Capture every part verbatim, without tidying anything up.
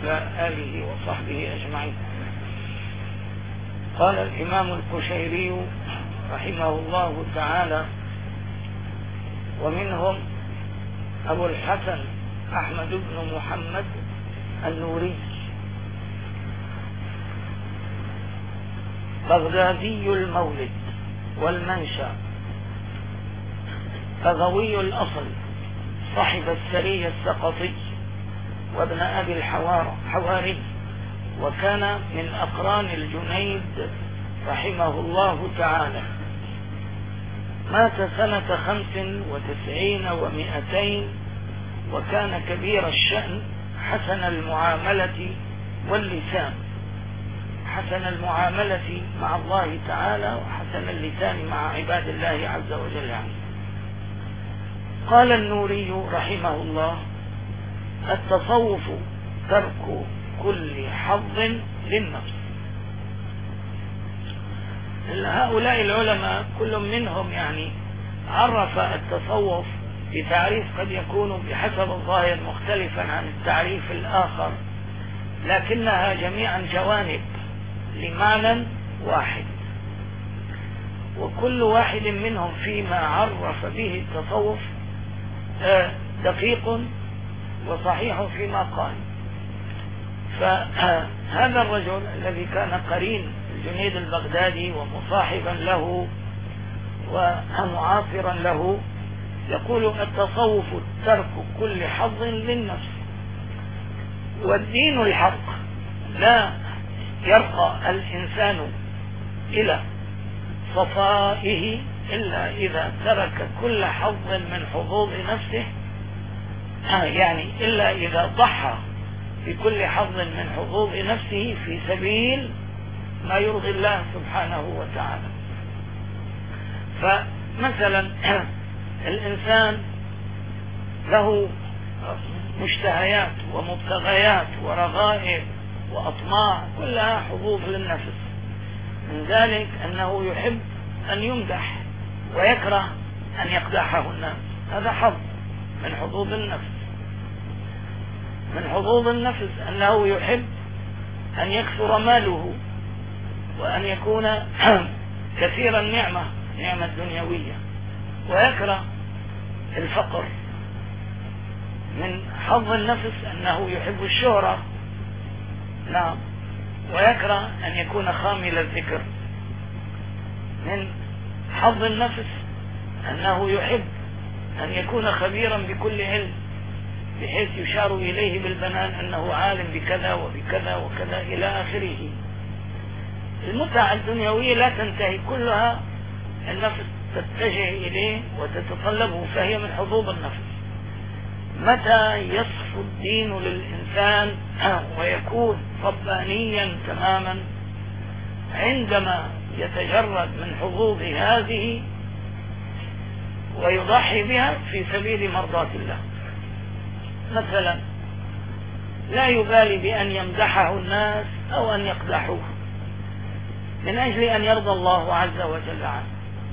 وعلى آله وصحبه أجمعين. قال الإمام القشيري رحمه الله تعالى: ومنهم أبو الحسن أحمد بن محمد النوري بغدادي المولد والمنشأ، بغوي الأصل، صاحب السري السقطي وابن أبي الحواري، وكان من أقران الجنيد رحمه الله تعالى. مات سنة خمس وتسعين ومئتين، وكان كبير الشأن، حسن المعاملة واللسان، حسن المعاملة مع الله تعالى وحسن اللسان مع عباد الله عز وجل. يعني قال النوري رحمه الله: التصوف ترك كل حظ للنفس. هؤلاء العلماء كل منهم يعني عرف التصوف بتعريف قد يكون بحسب الظاهر مختلفا عن التعريف الآخر، لكنها جميعا جوانب لمعنى واحد، وكل واحد منهم فيما عرف به التصوف دقيق وصحيح فيما قال. فهذا الرجل الذي كان قرين الجنيد البغدادي ومصاحبا له ومعاصرا له يقول: التصوف ترك كل حظ للنفس، والدين الحق لا يرقى الإنسان إلى صفائه إلا إذا ترك كل حظ من حظوظ نفسه، يعني إلا إذا ضحى بكل حظ من حظوظ نفسه في سبيل ما يرضي الله سبحانه وتعالى. فمثلا الإنسان له مشتهيات ومبتغيات ورغائب وأطماع، كلها حظوظ للنفس. من ذلك أنه يحب أن يمدح ويكره أن يقدحه الناس، هذا حظ من حظوظ النفس. من حظوظ النفس أنه يحب أن يكثر ماله وأن يكون كثير النعمة، نعمة دنيوية، ويكره الفقر. من حظ النفس أنه يحب الشهرة، نعم، ويكره أن يكون خامل الذكر. من حظ النفس أنه يحب أن يكون خبيرا بكل علم، بحيث يشار إليه بالبنان أنه عالم بكذا وبكذا وكذا إلى آخره. المتع الدنيوية لا تنتهي، كلها النفس تتجه إليه وتتطلبه، فهي من حظوظ النفس. متى يصف الدين للإنسان ويكون ربانيا تماما؟ عندما يتجرد من حظوظ هذه ويضحي بها في سبيل مرضاة الله. مثلا لا يبالي بأن يمدحه الناس أو أن يقدحوه من أجل أن يرضى الله عز وجل عنه.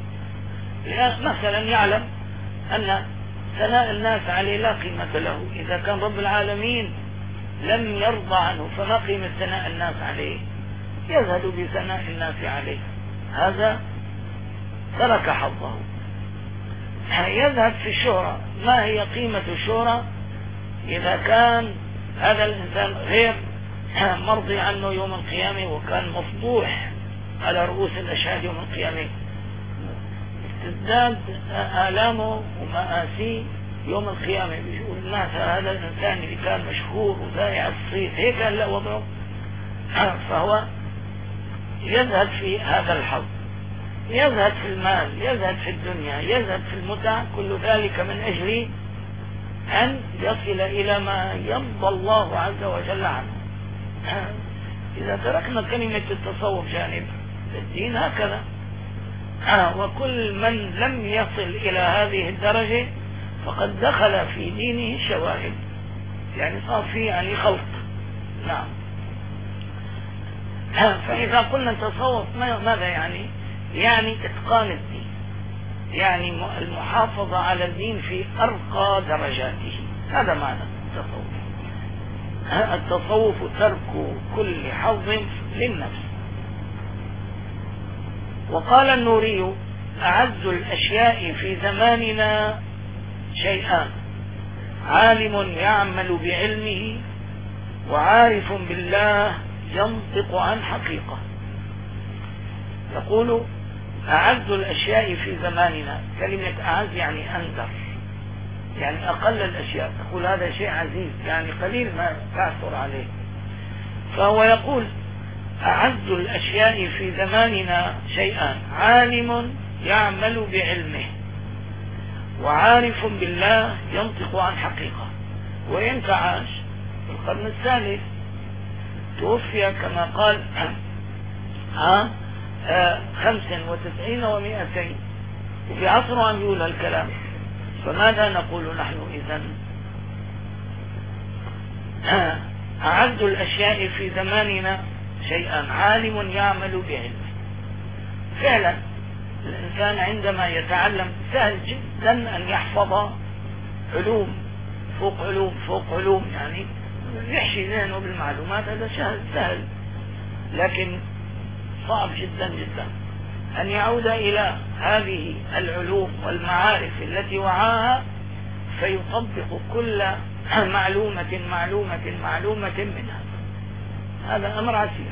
مثلا يعلم أن ثناء الناس عليه لا قيمة له، إذا كان رب العالمين لم يرضى عنه فما قيمة ثناء الناس عليه؟ يزهد بثناء الناس عليه، هذا ترك حظه. يذهب في الشهرة، ما هي قيمة الشهرة إذا كان هذا الإنسان غير مرضي عنه يوم القيامة، وكان مفضوح على رؤوس الأشهاد يوم القيامة، تزداد آلامه ومآسيه يوم القيامة. بيقول الناس هذا الإنسان اللي كان مشهور وذائع الصيت هيك هلا وضعه، فهو يذهب في هذا الحظ، يذهب في المال، يذهب في الدنيا، يذهب في المتع، كل ذلك من أجل أن يصل إلى ما يرضى الله عز وجل عنه. إذا تركنا كلمة التصوف جانب الدين هكذا، وكل من لم يصل إلى هذه الدرجة فقد دخل في دينه شوائب، يعني صار فيه يعني خلط. نعم. فإذا قلنا التصوف ماذا يعني؟ يعني إتقان الدين، يعني المحافظة على الدين في أرقى درجاته، هذا معنى التصوف. التصوف ترك كل حظ للنفس. وقال النوري: أعز الأشياء في زماننا شيئان: عالم يعمل بعلمه، وعارف بالله ينطق عن حقيقة. يقول: أعز الأشياء في زماننا. كلمة أعز يعني أندر، يعني أقل الأشياء. تقول هذا شيء عزيز، يعني قليل ما تعثر عليه. فهو يقول: أعز الأشياء في زماننا شيئان: عالم يعمل بعلمه، وعارف بالله ينطق عن حقيقة. وإمتى عاش؟ في القرن الثالث، توفي كما قال عام خمس وتسعين ومئتين، وفي عصره أن يقول الكلام. فماذا نقول نحن إذن؟ أعز الأشياء في زماننا شيئا: عالم يعمل بعلمه. فعلا الإنسان عندما يتعلم سهل جدا أن يحفظ علوم فوق علوم فوق علوم، يعني يحشي ذهنه بالمعلومات، هذا سهل سهل. لكن صعب جدا جدا أن يعود إلى هذه العلوم والمعارف التي وعاها فيطبق كل معلومة معلومة معلومة منها. هذا أمر عسير.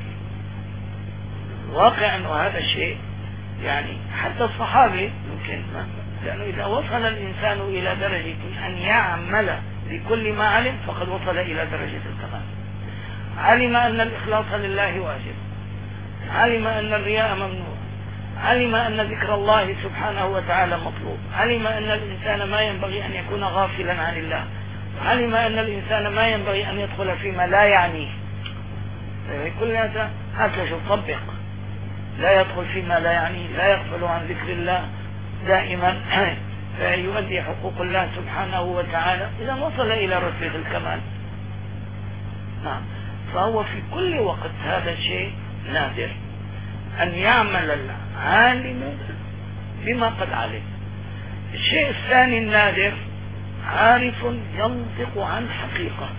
واقع أنه هذا الشيء يعني حتى الصحابة يمكن، لأنه إذا وصل الإنسان إلى درجة أن يعمل بكل ما علم فقد وصل إلى درجة الكمال. علم أن الإخلاص لله واجب، علم أن الرياء ممنوع، علم أن ذكر الله سبحانه وتعالى مطلوب، علم أن الإنسان ما ينبغي أن يكون غافلا عن الله، علم أن الإنسان ما ينبغي أن يدخل فيما لا يعنيه. كل هذا هكذا طبق، لا يدخل فيما لا يعنيه، لا يغفل عن ذكر الله دائما، فيؤدي حقوق الله سبحانه وتعالى. إذا وصل إلى رتبة الكمال. نعم. فهو في كل وقت هذا الشيء نادر أن يعمل العالم بما قد علم. الشيء الثاني النادر: عارف ينطق عن حقيقة.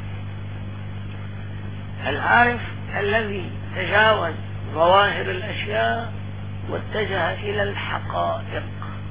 العارف الذي تجاوز ظواهر الأشياء واتجه إلى الحقائق،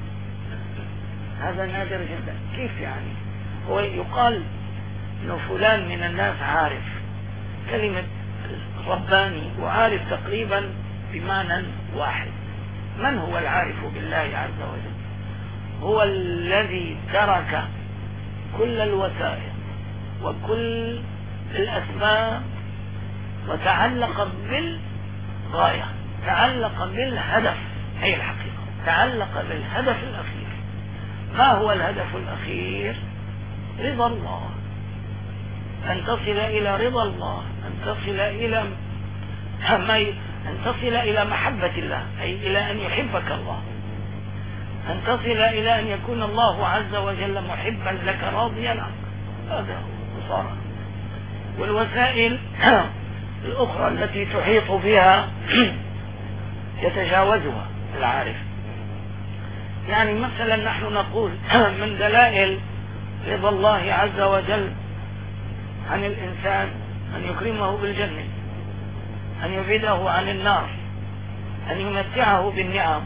هذا نادر جدا. كيف يعني؟ هو يقال إنه فلان من الناس عارف، كلمة رباني وعارف تقريبا بمعنى واحد. من هو العارف بالله عز وجل؟ هو الذي ترك كل الوسائل وكل الأسباب وتعلق بالغاية، تعلق بالهدف، أي الحقيقة، تعلق بالهدف الأخير. ما هو الهدف الأخير؟ رضا الله، أن تصل إلى رضا الله، أن تصل إلى أن تصل إلى محبة الله، أي إلى أن يحبك الله، أن تصل إلى أن يكون الله عز وجل محبا لك راضيا عنك. هذا هو صار. والوسائل الأخرى التي تحيط بها يتجاوزها العارف. يعني مثلا نحن نقول من دلائل رضا الله عز وجل عن الإنسان أن يكرمه بالجنة، أن يبعده عن النار، أن يمتعه بالنعم.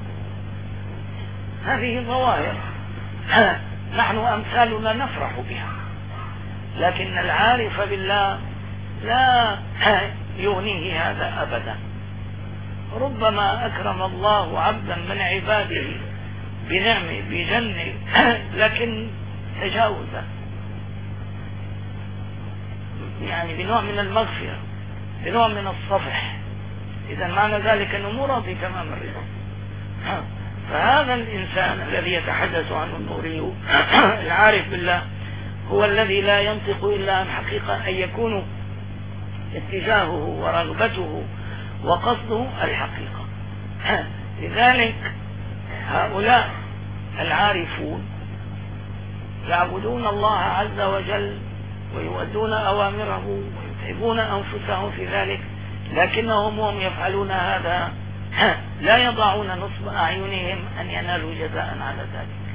هذه ظواهر نحن أمثالنا نفرح بها، لكن العارف بالله لا يغنيه هذا أبدا. ربما أكرم الله عبدا من عباده بنعمة بجنة لكن تجاوزا، يعني بنوع من المغفرة، بنوع من الصفح. إذا معنى ذلك أنه مو راضي تمام الرضا. فهذا الإنسان الذي يتحدث عنه النوري العارف بالله هو الذي لا ينطق إلا عن حقيقة، أن يكون اتجاهه ورغبته وقصده الحقيقة. لذلك هؤلاء العارفون يعبدون الله عز وجل ويؤدون أوامره ويتعبون أنفسهم في ذلك، لكنهم وهم يفعلون هذا لا يضعون نصب أعينهم أن ينالوا جزاء على ذلك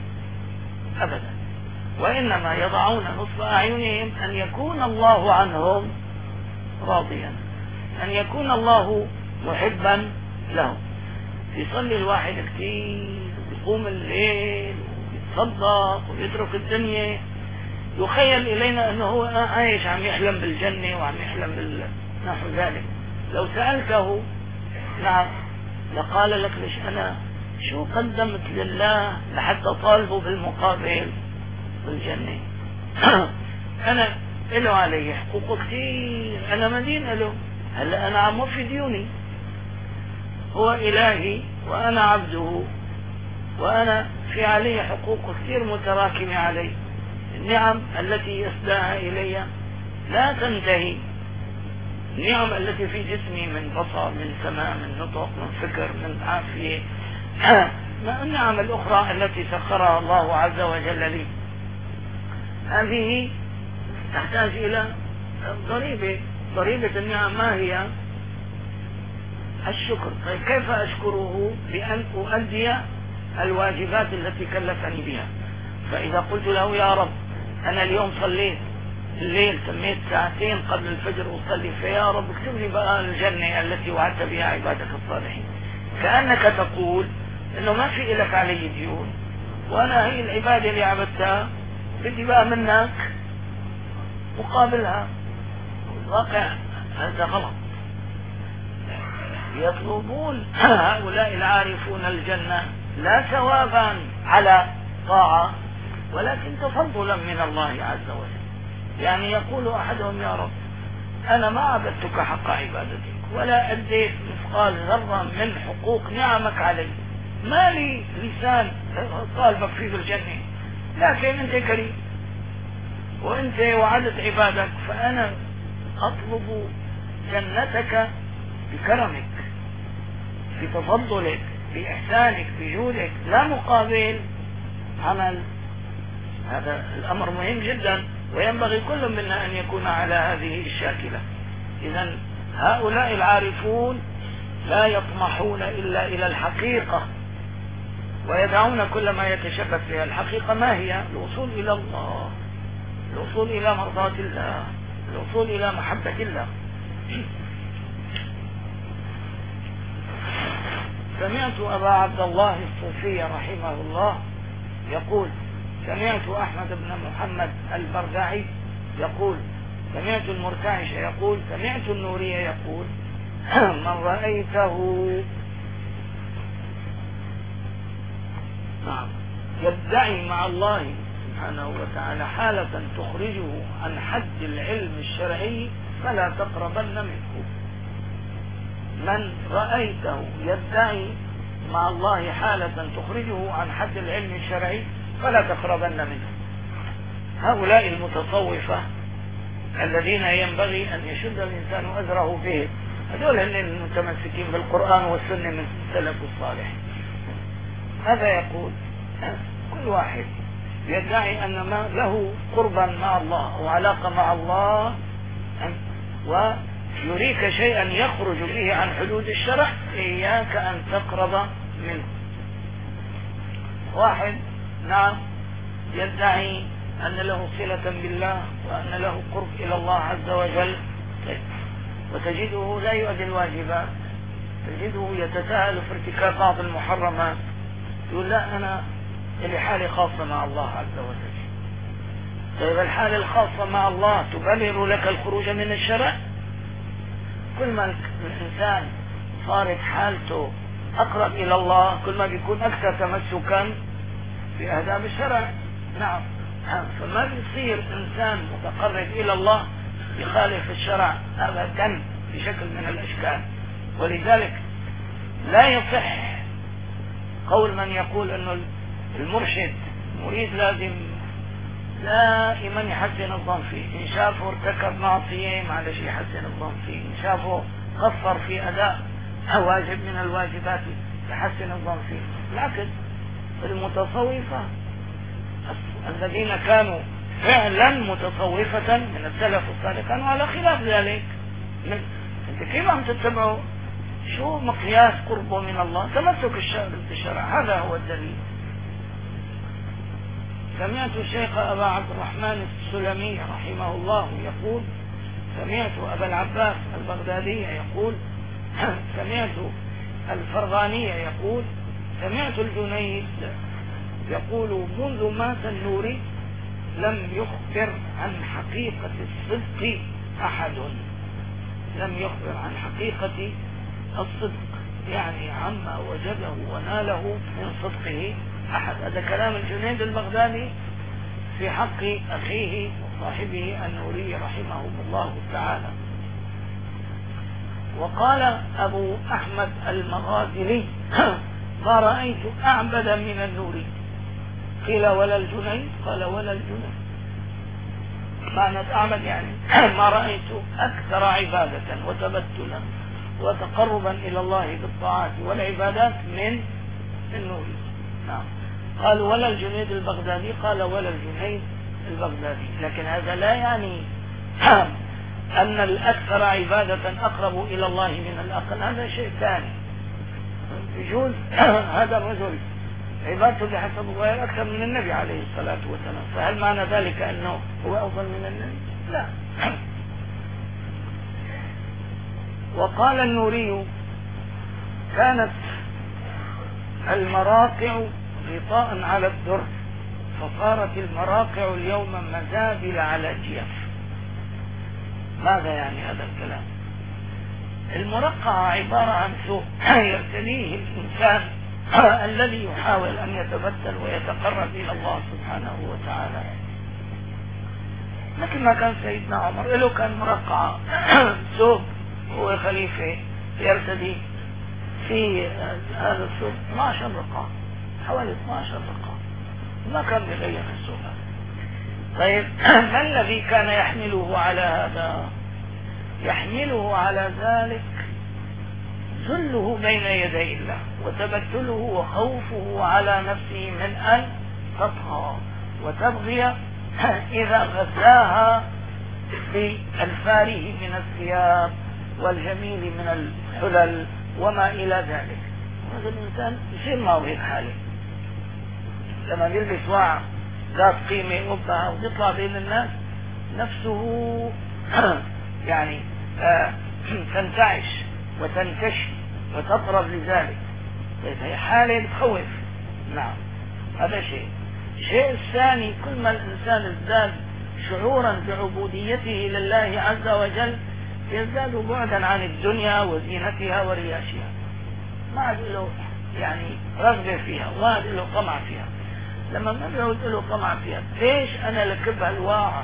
أبدا، وإنما يضعون نصب أعينهم أن يكون الله عنهم راضيا، أن يكون الله محبا له. يصلي الواحد كثير ويقوم الليل ويتصدق ويترك الدنيا، يخيل إلينا أنه هو عايش عم يحلم بالجنة وعم يحلم بال... نحو ذلك. لو سألته نعم لقال لك ليش أنا شو قدمت لله لحتى طالبه بالمقابل بالجنة. أنا له علي حقوق كثير، أنا مدين له، هلا أنا عم وفي ديوني، هو إلهي وأنا عبده، وأنا في علي حقوق كثير متراكمة علي. النعم التي يسداها إلي لا تنتهي، النعم التي في جسمي من بصر من سماع من نطق من فكر من عافية، ما النعم الأخرى التي سخرها الله عز وجل لي، هذه تحتاج إلى ضريبة. ضريبة النعم ما هي؟ الشكر. طيب كيف أشكره؟ بأن أؤدي الواجبات التي كلفني بها. فإذا قلت له يا رب أنا اليوم صليت الليل سميت ساعتين قبل الفجر أصلي، فيا رب اكتب لي بقى الجنة التي وعدت بها عبادك الصالحين، كأنك تقول إنه ما في لك علي ديون، وأنا هي العبادة اللي عبدتها بدي بقى منك مقابلها. الواقع هذا غلط. يطلبون هؤلاء العارفون الجنة لا ثوابا على طاعة، ولكن تفضلا من الله عز وجل. يعني يقول أحدهم يا رب أنا ما عبدتك حق عبادتك ولا أديت مثقال ذرة من حقوق نعمك علي، ما لي لسان طالبك فيه بالجنة، لكن أنت كريم وأنت وعدت عبادك، فأنا أطلب جنتك بكرمك بتفضلك بإحسانك بجودك، لا مقابل عمل. هذا الأمر مهم جدا، وينبغي كل منا أن يكون على هذه الشاكلة. إذن هؤلاء العارفون لا يطمحون إلا إلى الحقيقة، ويدعون كل ما يتشبث بها. الحقيقة ما هي؟ الوصول إلى الله، الوصول إلى مرضاة الله، الوصول إلى محبة الله. سمعت أبا عبد الله الصوفي رحمه الله يقول سمعت أحمد بن محمد البردعي يقول سمعت المرتعش يقول سمعت النوري يقول من رأيته نعم يدعي مع الله سبحانه وتعالى حالة تخرجه عن حد العلم الشرعي فلا تقربن منه. من رأيته يدعي مع الله حالة تخرجه عن حد العلم الشرعي فلا تقربن منه. هؤلاء المتصوفة الذين ينبغي أن يشد الإنسان أزره به، هذول هم المتمسكين بالقرآن والسنة من السلف الصالح. هذا يقول كل واحد يدعي أن ما له قربا مع الله وعلاقة مع الله ويريك شيئا يخرج به عن حدود الشرع، إياك أن تقرب منه. واحد نعم يدعي أن له صلة بالله وأن له قرب إلى الله عز وجل، وتجده لا يؤدي الواجبات، تجده يتساهل في ارتكاب بعض المحرمات، يقول لا أنا لي حالة خاصة مع الله عز وجل. طيب الحالة الخاصة مع الله تبرر لك الخروج من الشرع؟ كل ما الإنسان صارت حالته أقرب إلى الله كل ما بيكون أكثر تمسكا بآداب الشرع. نعم، فما بيصير إنسان متقرب إلى الله يخالف الشرع أبدا بشكل من الأشكال. ولذلك لا يصح قول من يقول أنه المرشد المريد لازم دائما يحسن الظن فيه، إن شافه ارتكب معصية معلش يحسن الظن فيه، إن شافه قصر في أداء واجب من الواجبات يحسن الظن فيه. لكن المتصوفة الذين كانوا فعلا متصوفة من السلف الصالح كانوا على خلاف ذلك. انت كيف عم تتبعوا؟ شو مقياس قربه من الله؟ تمسك بالشرع، هذا هو الدليل. سمعت الشيخ أبا عبد الرحمن السلمي رحمه الله يقول سمعت أبا العباس البغدادي يقول سمعت الفرغاني يقول سمعت الجنيد يقول منذ مات النوري لم يخبر عن حقيقة الصدق أحد، لم يخبر عن حقيقة الصدق يعني عما وجده وناله من صدقه أحد. هذا كلام الجنيد البغدادي في حق أخيه وصاحبه النوري رحمهم الله تعالى. وقال أبو أحمد المغازلي ما رأيت أعبد من النوري. قيل ولا الجنيد؟ قال ولا الجنيد. معنى أعبد يعني ما رأيت أكثر عبادة وتبتلا وتقربا إلى الله بالطاعات والعبادات من النوري. نعم. قال ولا الجنيد البغدادي؟ قال ولا الجنيد البغدادي. لكن هذا لا يعني أن الأكثر عبادة أقرب إلى الله من الأقل، هذا شيء ثاني. يجوز هذا الرجل عبادته بحسب الظاهر أكثر من النبي عليه الصلاة والسلام، فهل معنى ذلك أنه هو أفضل من النبي؟ لا. وقال النوري كانت المراقع غطاء على الدر فصارت المراقع اليوم مزابل على جيف. ماذا يعني هذا الكلام؟ المرقع عبارة عن سوء يرتديه الإنسان الذي يحاول أن يتبتل ويتقرب إلى الله سبحانه وتعالى. لكن ما كان سيدنا عمر له كان مرقع ثوب هو خليفة يرتدي في هذا الثوب اثني عشر رقعة، حوالي اثني عشر رقعة، ما كان بغير الثوب. طيب ما الذي كان يحمله على هذا؟ يحمله على ذلك ذله بين يدي الله وتبتله وخوفه على نفسه من أن تطغى وتبغي إذا غزاها بالفارغ من الثياب والجميل من الحلل وما إلى ذلك. هذا الإنسان يصير ماوي حاله لما يلبس واعة ذات قيمة وبها ويطلع بين الناس نفسه يعني آه تنتعش وتنتشي وتطرب لذلك. هي حالة بتخوف. نعم هذا شيء. الشيء الثاني كل ما الإنسان ازداد شعورا بعبوديته لله عز وجل يزداد بعدا عن الدنيا وزينتها ورياشها، ما عاد له يعني رغبة فيها وما عاد له طمع فيها. لما ما بيعود له طمع فيها ليش أنا لكب هالواعة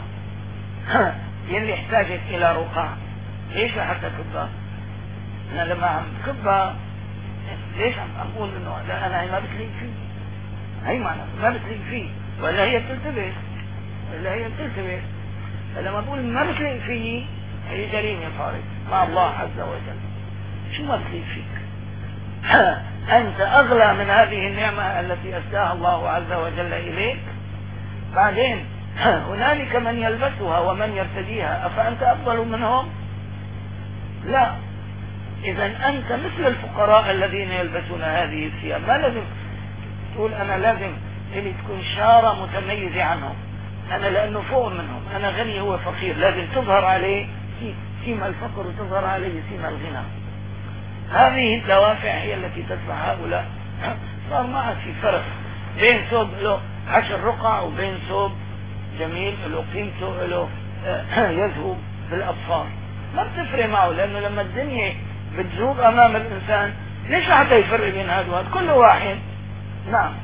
يلي احتاجت إلى رقعة؟ ليش لحتى كبها؟ أنا لما عم كبها ليش عم أقول إنه لا أنا هي ما بتليق فيه؟ هي معنى ما بتليق فيه ولا هي بتلتبس ولا هي بتلتبس. فلما بقول ما بتليق فيه هي جريمة صارت مع الله عز وجل. شو ما بتليق فيك؟ أنت أغلى من هذه النعمة التي أسداها الله عز وجل إليك. بعدين هنالك من يلبسها ومن يرتديها، أفأنت أفضل منهم؟ لا. إذا أنت مثل الفقراء الذين يلبسون هذه الثياب. ما لازم تقول أنا لازم إني تكون شارة متميزة عنهم، أنا لأنه فوق منهم، أنا غني هو فقير، لازم تظهر عليه سيما الفقر وتظهر عليه سيما الغنى. هذه الدوافع هي التي تدفع هؤلاء. صار ما عاد في فرق بين ثوب له عشر رقع وبين ثوب جميل له قيمته له يذهب بالأبصار. ما بتفرق معه، لأنه لما الدنيا بتذوب أمام الإنسان ليش حتى يفرق بين هذا وهذا؟ كل واحد. نعم.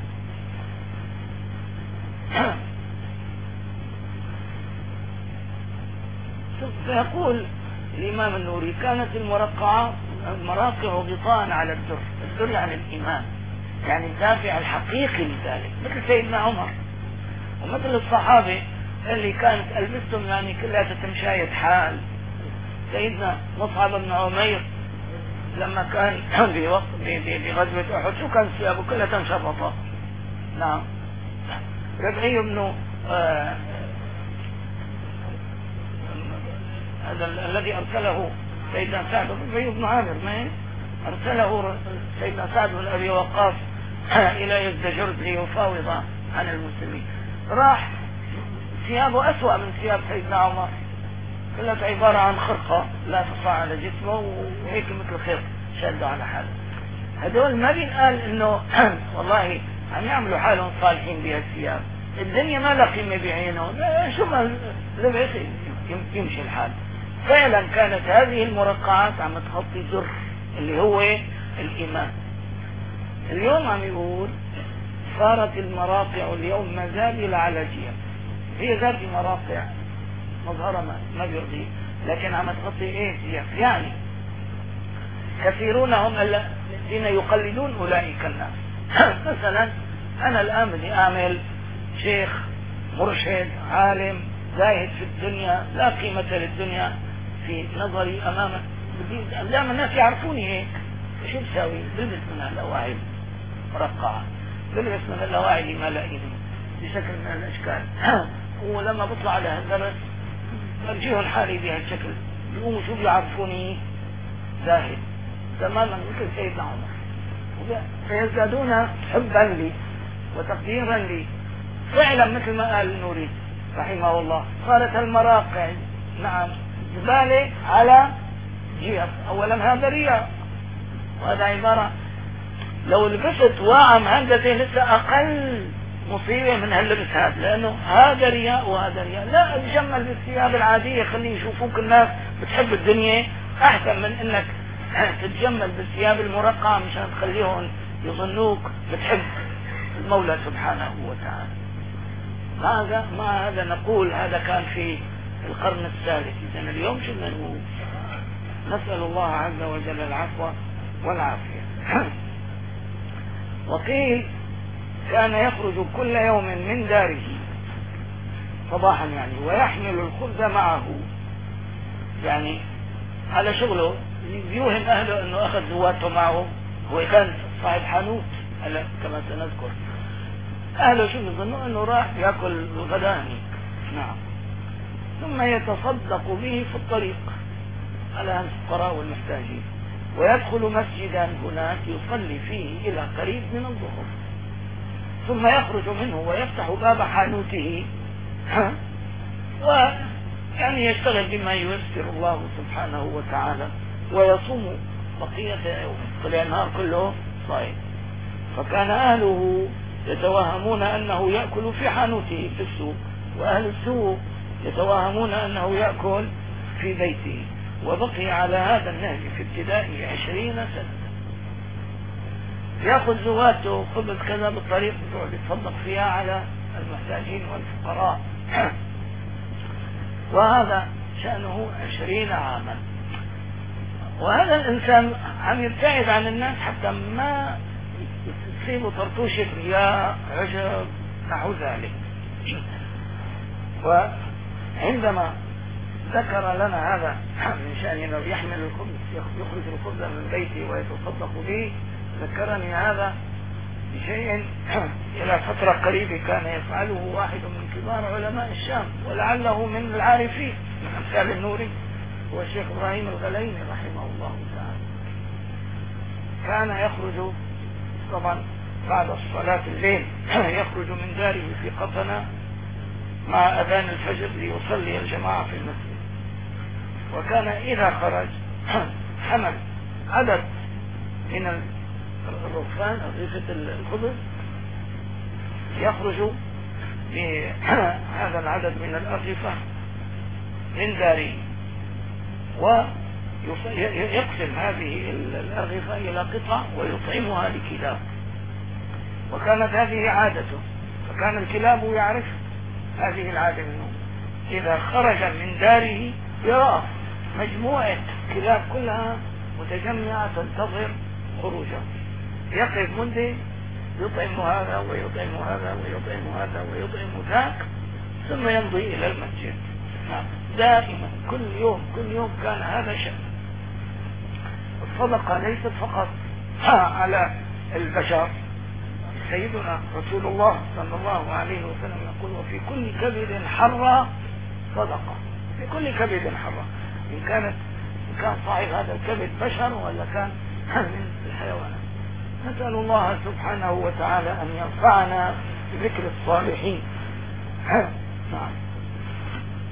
فيقول الإمام النوري كانت المرقعة المراقع غطاء على الدر. الدر يعني الإيمان، يعني الدافع الحقيقي لذلك، مثل سيدنا عمر ومثل الصحابة اللي كانت ألبستهم يعني كلها تمشاية حال. سيدنا مصعب بن عمير لما كان بغزوة أحد شو كان ثيابه كلها مشرطة. نعم. ربعي بن آه هذا الذي أرسله سيدنا سعد ربعي بن عامر ما أرسله سيدنا سعد بن أبي وقاص إلى يزدجرد ليفاوض عن المسلمين، راح ثيابه أسوأ من ثياب سيدنا عمر، كلها عبارة عن خرقة لا تصع على جسمه وهيك مثل خيط شده على حاله. هدول ما بينقال انه والله عم يعملوا حالهم صالحين بهالثياب، الدنيا ما لها قيمة بعينه، شو ما لبس يمشي الحال. فعلا كانت هذه المرقعات عم تغطي زر اللي هو الإيمان. اليوم عم يقول صارت المراقع اليوم مزابل على جيم، هي ذات مراقع مظهرة ما بيرضي، لكن عم تغطي ايه سياف. يعني كثيرون هم الذين يقلدون اولئك الناس. مثلا انا الان بدي اعمل شيخ مرشد عالم زاهد في الدنيا لا قيمة للدنيا في نظري امامك، بدي دائما الناس يعرفوني هيك. شو بساوي؟ بلبس من هالأواعي مرقعة، بلبس من الأواعي اللي ما لاقيني بشكل من الاشكال. ولما بطلع على هالدرس برجيهم حالي بهالشكل، بيقوموا شو بيعرفوني؟ زاهد تماما مثل سيدنا عمر، فيزدادون حبا لي وتقديرا لي. فعلا مثل ما قال النوري رحمه الله، صارت المراقع نعم زبالة على جيف. اولا هذا رياء، وهذا عبارة لو لبست واعم هندسة لسه اقل مصيبة من هاللبس هذا، لانه هذا رياء وهذا رياء. لا اتجمل بالثياب العادية خليه يشوفوك الناس بتحب الدنيا، احسن من انك تتجمل بالثياب المرقعة مشان تخليهم يظنوك بتحب المولى سبحانه وتعالى. ماذا مع هذا نقول هذا كان في القرن الثالث. إذن اليوم شو بدنا نقول؟ نسأل الله عز وجل العفو والعافية. وقيل كان يخرج كل يوم من داره صباحا يعني ويحمل الخبز معه، يعني على شغله يوهم اهله انه اخذ زواته معه. هو كان صاحب حانوت كما سنذكر. اهله شو بيظنوا انه راح ياكل الغداء هنيك. نعم. ثم يتصدق به في الطريق على الفقراء والمحتاجين، ويدخل مسجدا هناك يصلي فيه الى قريب من الظهر، ثم يخرج منه ويفتح باب حانوته ويعني يشتغل بما ييسر الله سبحانه وتعالى، ويصوم بقية يوم، طلع النهار كله صايم. فكان أهله يتوهمون أنه يأكل في حانوته في السوق، وأهل السوق يتوهمون أنه يأكل في بيته. وبقي على هذا النهج في ابتدائه عشرين سنة، يأخذ زواته خبز كذا بالطريق بتقعد يتصدق فيها على المحتاجين والفقراء. وهذا شأنه عشرين عاما. وهذا الإنسان عم يبتعد عن الناس حتى ما تصيبه طرطوشة رياء عجب نحو ذلك. وعندما ذكر لنا هذا من شأن انه يحمل الخبز يخرج الخبز من بيته ويتصدق به، ذكرني هذا بشيء إلى فترة قريبة كان يفعله واحد من كبار علماء الشام، ولعله من العارفين من أمثال النوري، هو الشيخ إبراهيم الغليني رحمه الله تعالى. كان يخرج طبعا بعد الصلاة الليل يخرج من داره في قطنة مع أذان الفجر ليصلي الجماعة في المسجد. وكان إذا خرج حمل عدد من الرغفان أرغفة الخبز، يخرج بهذا العدد من الأرغفة من داره ويقسم هذه الأرغفة إلى قطع ويطعمها لكلاب. وكانت هذه عادته، فكان الكلاب يعرف هذه العادة منه. إذا خرج من داره يرى مجموعة كلاب كلها متجمعة تنتظر خروجه، يقف منده يطعم هذا ويطعم هذا ويطعم هذا ويطعم ذاك، ثم يمضي إلى المسجد. دائما كل يوم كل يوم كان هذا شأن. الصدقة ليست فقط على البشر. سيدنا رسول الله صلى الله عليه وسلم يقول: وفي كل كبد حرة صدقة، في كل كبد حرة، إن كانت إن كان صاحب هذا الكبد بشر ولا كان من الحيوانات. نسأل الله سبحانه وتعالى أن ينفعنا بذكر الصالحين. نعم.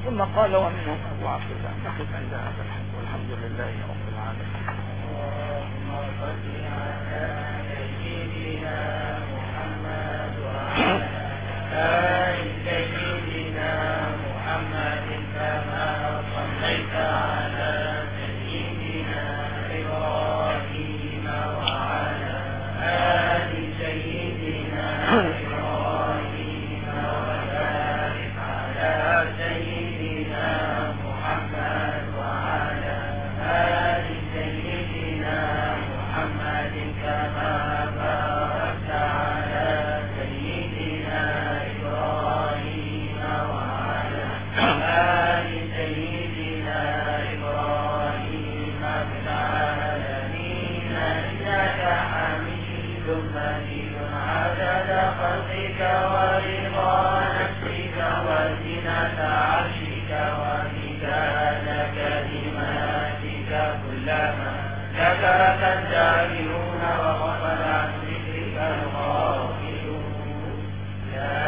ثم قال ومنهم أبو عبد الله. نقف عند هذا الحد والحمد لله رب العالمين. اللهم صل على سيدنا محمد وعلى آل سيدنا محمد كما صليت على سيدنا إبراهيم وعلى آل سيدنا إبراهيم وبارك على سيدنا محمد وعلى آل سيدنا محمد كما باركت على سيدنا إبراهيم وعلى آل سيدنا إبراهيم في العالمين إنك حميد مجيد. عدد خلقك ورضا نفسك وزنة عرشك ومداد كلماتك كلما ذكرك الذاكرون وغفل عن ذكرك الغافلون. لا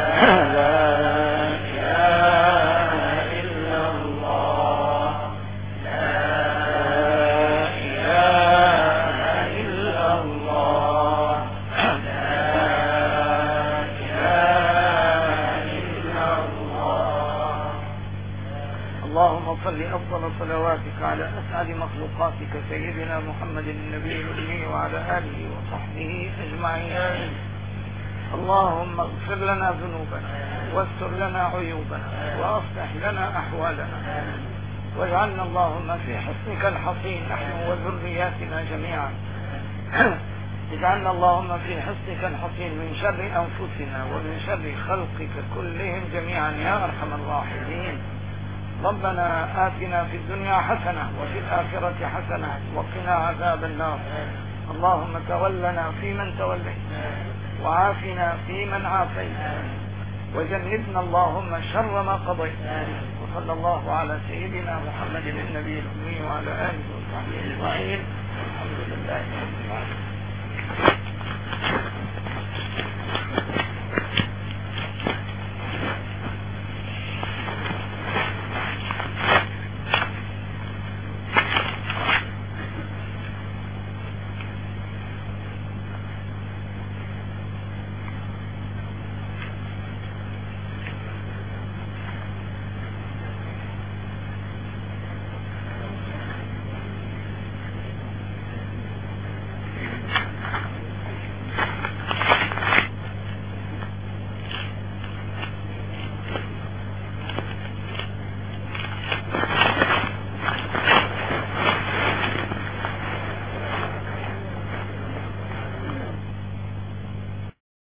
إله إلا الله لا إله إلا الله لا إله إلا الله. اللهم صل أفضل صلواتك على أسعد مخلوقاتك سيدنا محمد النبي الأمي وعلى آله وصحبه أجمعين. اللهم اغفر لنا ذنوبنا واستر لنا عيوبنا وأصلح لنا أحوالنا واجعلنا اللهم في حصنك الحصين نحن وذرياتنا جميعا. اجعلنا اللهم في حصنك الحصين من شر أنفسنا ومن شر خلقك كلهم جميعا يا أرحم الراحمين. ربنا آتنا في الدنيا حسنة وفي الآخرة حسنة وقنا عذاب النار. اللهم تولنا فيمن توليت وعافنا فيمن عافيت وجنبنا اللهم شر ما قضيت. وصلى الله على سيدنا محمد النبي الأمي وعلى آله وصحبه أجمعين. الحمد لله رب العالمين.